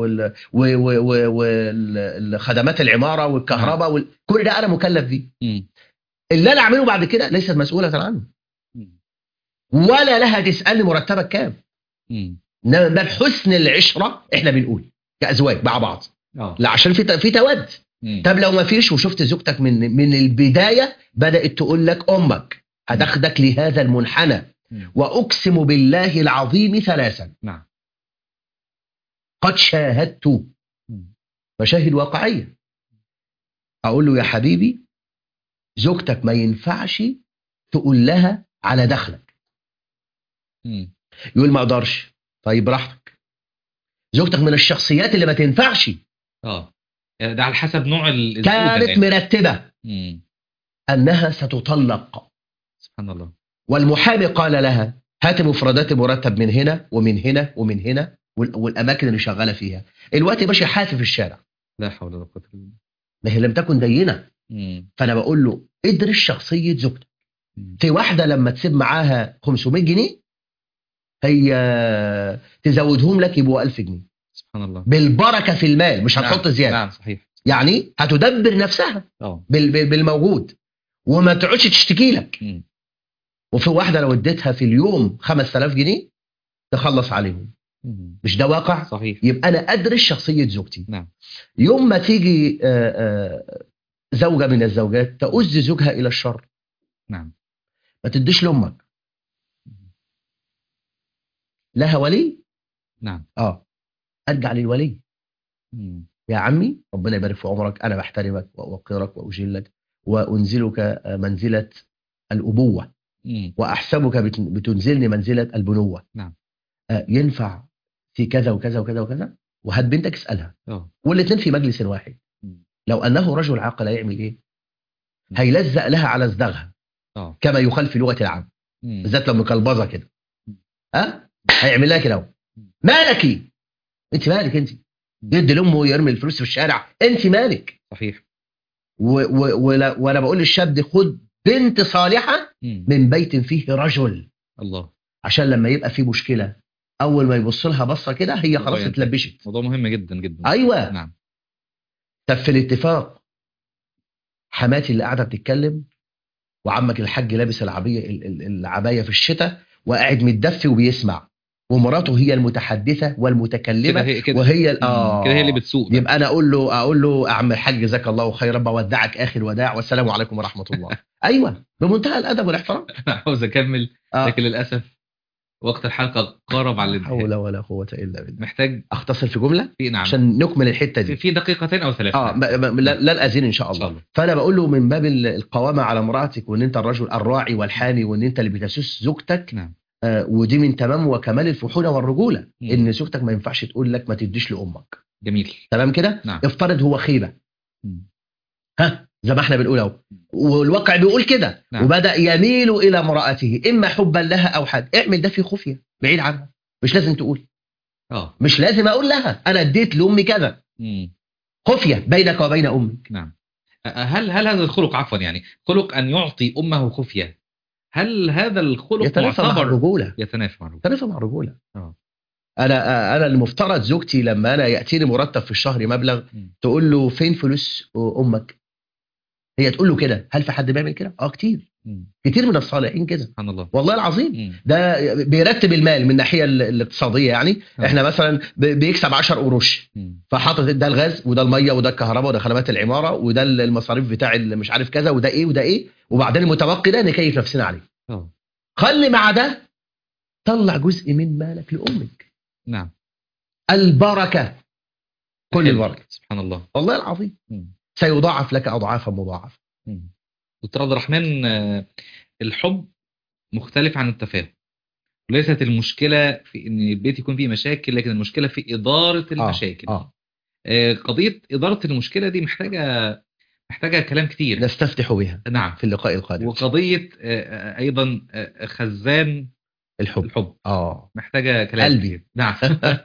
والخدمات العمارة والكهرباء كل ده أنا مكلف بيه. اللي أنا أعمله بعد كده ليست مسؤولة عنه، ولا لها تسألني مرتبك كام. إنما باب حسن العشرة إحنا بنقول كأزواج مع بعض. لا عشان في تود. طب لو ما فيش وشفت زوجتك من البداية بدأت تقول لك أمك هتاخدك لهذا المنحنى، وأقسم بالله العظيم 3 نعم قد شاهدت مشاهد واقعية، أقول له يا حبيبي زوجتك ما ينفعش تقول لها على دخلك. يقول ما أقدرش. طيب براحتك. زوجتك من الشخصيات اللي ما تنفعش. ده على حسب نوع كانت مرتبة أنها ستطلق. سبحان الله. والمحامي قال لها هات مفردات مرتب من هنا ومن هنا ومن هنا والأماكن اللي شغالة فيها. الوقت ماشي حافي في الشارع. لا حول ولا قوة إلا بالله. ما هي لم تكن دينة. فأنا بقول له ادرس شخصية زوجتك. في واحدة لما تسيب معاها 500 جنيه هي تزودهم لك يبقوا 1000 جنيه. سبحان الله. بالبركة في المال، مش هتحط زيادة. نعم صحيح. يعني هتدبر نفسها بالموجود وما تقعدش تشتكي لك. وفي واحدة لو اديتها في اليوم 5000 جنيه تخلص عليهم. مش ده واقع؟ صحيح. يبقى أنا أدرس شخصية زوجتي. نعم. يوم ما تيجي زوجة من الزوجات تؤذي زوجها إلى الشر. نعم. ما تديش لأمك. لها ولي. نعم. أرجع للولي. يا عمي ربنا يبارك في عمرك، أنا بحترمك وأوقرك وأجلك وأنزلك منزلة الأبوة وأحسبك بتنزلني منزلة البنوة. نعم. ينفع في كذا وكذا وكذا وكذا، وهات بنتك اسألها. والاثنين في مجلس واحد. لو أنه رجل عاقل هيعمل إيه؟ هيلزق لها على صدغها كما يقال في لغة العام، بالذات لما كلبظة كده. هيعمل لها كده. مالك؟ انت مالك؟ انت يدي لامه ويرمي الفلوس في الشارع، انت مالك؟ صحيح. وانا بقول للشاب ده خد بنت صالحة من بيت فيه رجل. الله. عشان لما يبقى فيه مشكلة اول ما يبص لها بصة كده هي خلاص اتلبشت. موضوع مهم جدا جدا. ايوه. نعم. طب في الاتفاق حماتي اللي قاعدة بتتكلم وعمك الحاج لابس العباية في الشتاء وقاعد متدفي وبيسمع، ومراته هي المتحدثة والمتكلمة كده وهي كده هي اللي بتسوق. يبقى أنا أقول له عم الحاج جزاك الله خيرا، بودعك آخر وداع والسلام عليكم ورحمة الله. أيوة بمنتهى الأدب والاحترام. أنا عاوز أكمل لكن للأسف وقت الحلقة قارب على الانتهاء. حول ولا قوة إلا بالله. محتاج أختصر في جملة نعم. عشان نكمل الحتة دي في دقيقتين أو 3. لا الأذين إن شاء الله. فأنا بقول له من باب القوامة على مراتك، وإن أنت الرجل الراعي والحامي، وإن أنت اللي بتسوس زوجتك. نعم. ودي من تمام وكمال الفحولة والرجولة. إن زوجتك ما ينفعش تقول لك ما تديش لأمك. جميل. تمام كده. نعم. افترض هو خيبة. زي ما احنا بنقول اهو، والواقع بيقول كده. نعم. وبدأ يميل إلى امرأته إما حبا لها أو حد. اعمل ده في خفية بعيد عنها، مش لازم تقول. مش لازم أقول لها أنا اديت لأمي كذا. خفية بينك وبين أمك. نعم. هل هذا الخلق عفوا يعني خلق أن يعطي أمه خفية، هل هذا الخلق يتنافى مع الرجولة؟ يتنافى مع الرجولة. أنا المفترض زوجتي لما أنا يأتيني مرتب في الشهر مبلغ تقول له فين فلوس أمك؟ هي تقول له كده. هل في حد بيعمل كده؟ كتير. كتير من الصالحين كده سبحان الله والله العظيم. ده بيرتب المال من الناحيه الاقتصاديه يعني. احنا مثلا بيكسب 10 قروش، فحاطط ده الغاز وده الميه وده الكهرباء وده خدمات العماره وده المصاريف بتاع مش عارف كذا وده ايه وده ايه، وبعدين المتبقي ده نكيف نفسنا عليه. خلي مع ده طلع جزء من مالك لامك. نعم. البركه، كل البركه سبحان الله والله العظيم. سيضاعف لك اضعافا مضاعفه. دكتور عبد الرحمن، الحب مختلف عن التفاهم. ليست المشكلة في ان البيت يكون فيه مشاكل، لكن المشكلة في إدارة المشاكل. قضية إدارة المشكلة دي محتاجة كلام كتير نستفتح بها نعم في اللقاء القادم. وقضية أيضا خزان الحب محتاجة كلام قلبي. نعم.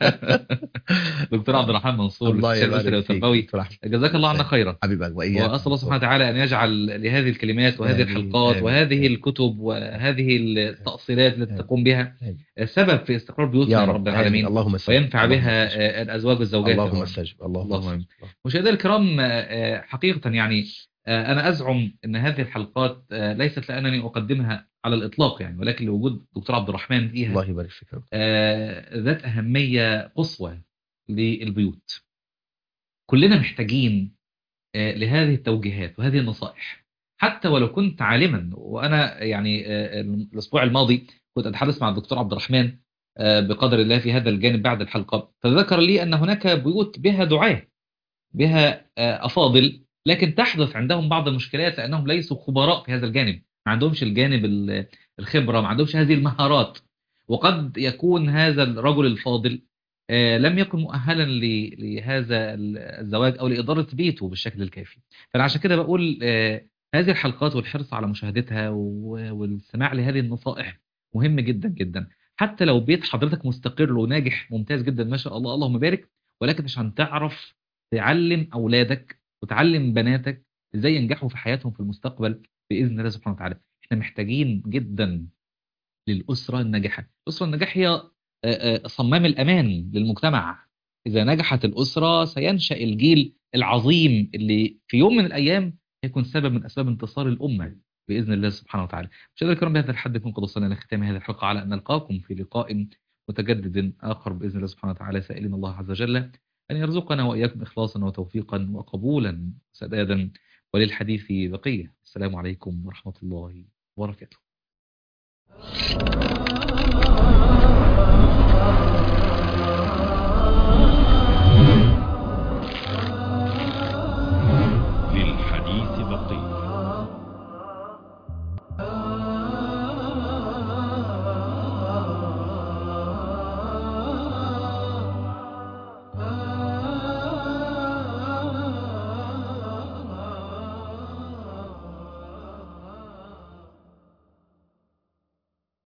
دكتور عبد الرحمن منصور، الله الأسري والتربوي، جزاك الله عنا خيرا. حبيبك وإياك. وأسأل الله سبحانه وتعالى أن يجعل لهذه الكلمات وهذه الحلقات وهذه الكتب وهذه التأصيلات التي تقوم بها سبب في استقرار بيوتنا يا رب العالمين، وينفع بها الأزواج والزوجات. اللهم استجب. اللهم. مشاهدينا الكرام، حقيقة يعني أنا أزعم أن هذه الحلقات ليست لأنني أقدمها على الإطلاق يعني، ولكن لوجود دكتور عبد الرحمن فيها الله يبارك فيك ذات أهمية قصوى للبيوت. كلنا محتاجين لهذه التوجيهات وهذه النصائح، حتى ولو كنت عالما. وأنا يعني الأسبوع الماضي كنت أتحدث مع الدكتور عبد الرحمن بقدر الله في هذا الجانب بعد الحلقة، فذكر لي أن هناك بيوت بها دعاة، بها أفاضل، لكن تحدث عندهم بعض المشكلات لأنهم ليسوا خبراء في هذا الجانب، ما عندهمش الجانب الخبرة، ما عندهمش هذه المهارات. وقد يكون هذا الرجل الفاضل لم يكن مؤهلا لهذا الزواج أو لإدارة بيته بالشكل الكافي. فأنا عشان كده بقول هذه الحلقات والحرص على مشاهدتها والسماع لهذه النصائح مهم جدا جدا، حتى لو بيت حضرتك مستقر وناجح ممتاز جدا ما شاء الله اللهم بارك، ولكن عشان تعرف تعلم أولادك وتعلم بناتك ازاي ينجحوا في حياتهم في المستقبل بإذن الله سبحانه وتعالى. احنا محتاجين جدا للأسرة الناجحة. الأسرة الناجحة هي صمام الأمان للمجتمع. إذا نجحت الأسرة سينشأ الجيل العظيم اللي في يوم من الأيام يكون سبب من أسباب انتصار الأمة بإذن الله سبحانه وتعالى. مشاهدينا الكرام، بهذا الحد نكون قد وصلنا لختام هذه الحلقة، على أن نلقاكم في لقاء متجدد آخر بإذن الله سبحانه وتعالى، سائلين الله عز وجل أن يرزقنا وإياكم إخلاصا وتوفيقا وقبولا سدادا، وللحديث بقية. السلام عليكم ورحمة الله وبركاته.